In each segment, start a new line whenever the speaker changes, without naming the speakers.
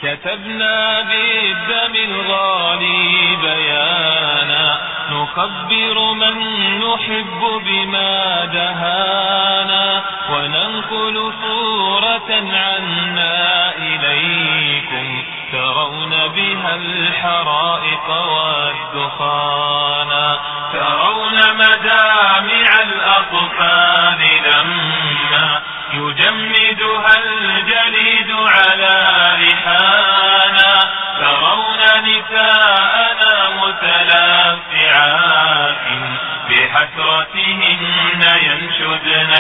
كتبنا بالدم الغالي بيانا نخبر من نحب بما دهانا وننقل صورة عنا إليكم ترون بها الحرائق والدخانا ترون مدامع الأطفال لما يجمدها الجليد على لحانا ترون نساءنا متلافعات بحسرتهن ينشدن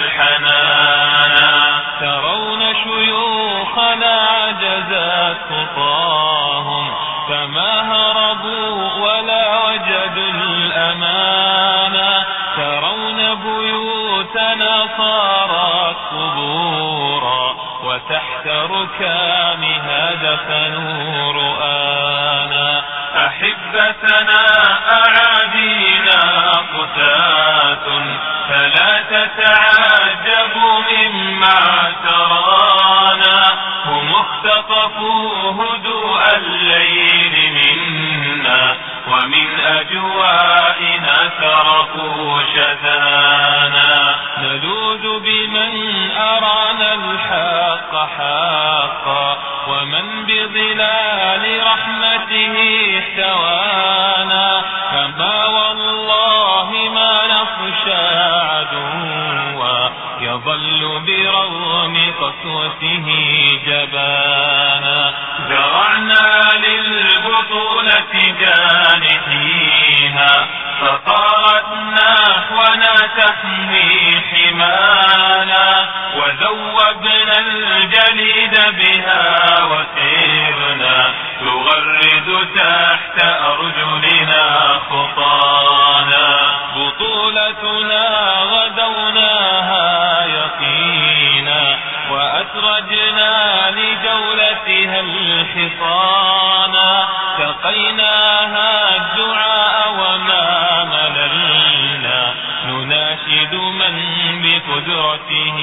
الحنانا ترون شيوخنا عجزت خطاهم فما هربوا ولا وجدوا الأمانا ترون بيوتنا صارت قبورا وتحت ركامها دفنوا رؤانا أحبتنا أعادينا قتاة فلا تتعجبوا مما ترانا هم اختطفوا هدوء الليل منا ومن أجوائنا تركوا شذانا نلوذ بمن أرانا الحق حقا ومن بظلال رحمته احتوانا فما والله ما نخشى عدوا يظل برغم قسوته جبانا زرعنا للبطولة جانحيها فطارت نحونا تحمي حمانا وذوبنا الجليد بها وسيرنا تغرد تحت أرجلنا خطانا بطولتنا غدوناها يقينا وأسرجنا لجولتها الحصانا سقيناها الدعاء وما مللنا نناشد من بقدرته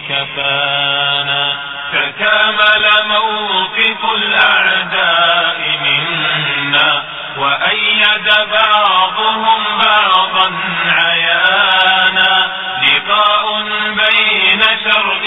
كفانا تكامل موقف الأعداء منا وأيد بعضهم بعضا عيانا لقاء بين شرق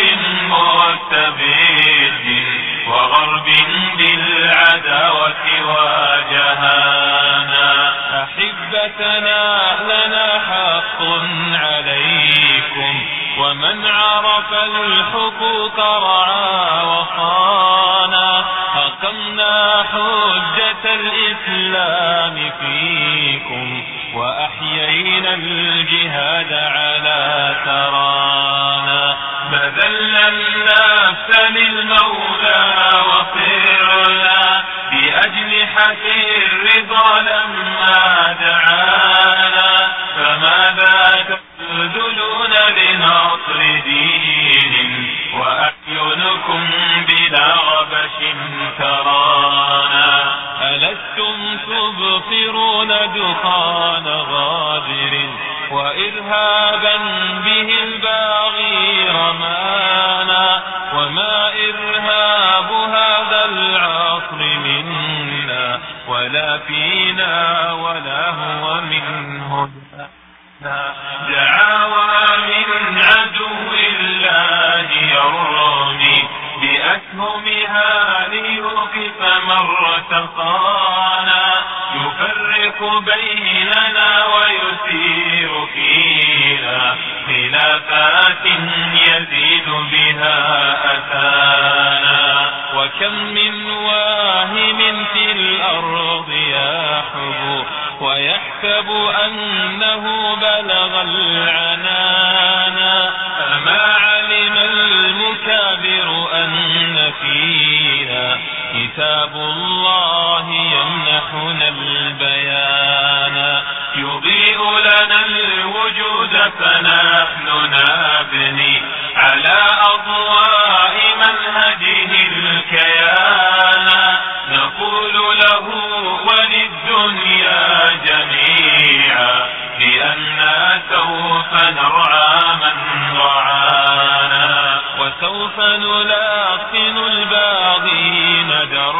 مستبد وغرب بالعداوة واجهانا أحبتنا لنا حق عليكم ومن عرف الحقوق رعى وصانا أقمنا حجة الإسلام فيكم وأحيينا الجهاد على ترانا بذلنا النفس للمولى وصرنا بأجنحة الرضا لما دعانا فماذا تبذلون لنصر دين وأعينكم بلا غبش ترانا ألستم تبصرون دخان غادر وإرهابا به الباغي رمانا وما إرهاب هذا العصر منا ولا فينا ولا هو منه دعاوى من عدو الله يرمي بأسهمها ليوقف من ارتقانا يفرق بيننا ويثير فينا خلافات يزيد بها أثانا وكم من واهم في الأرض يحبو ويحسب أنه بلغ العنانا أما علم المكابر أن فينا كتاب الله يمنحنا البيان يضيء لنا الوجود فنحن نبني على أضواء منهجه الكيان نقول له وللدنيا جميعا بأننا سوف نرعى من رعانا وسوف نلاقن الباغين درا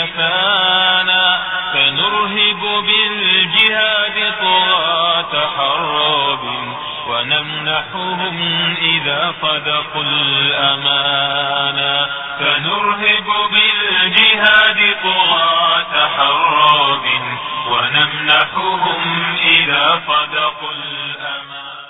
كفانا، فنرهب بالجهاد طغاة حرب، ونمنحهم إذا صدقوا الأمانة. فنرهب بالجهاد طغاة حرب، ونمنحهم إذا صدقوا الأمانة.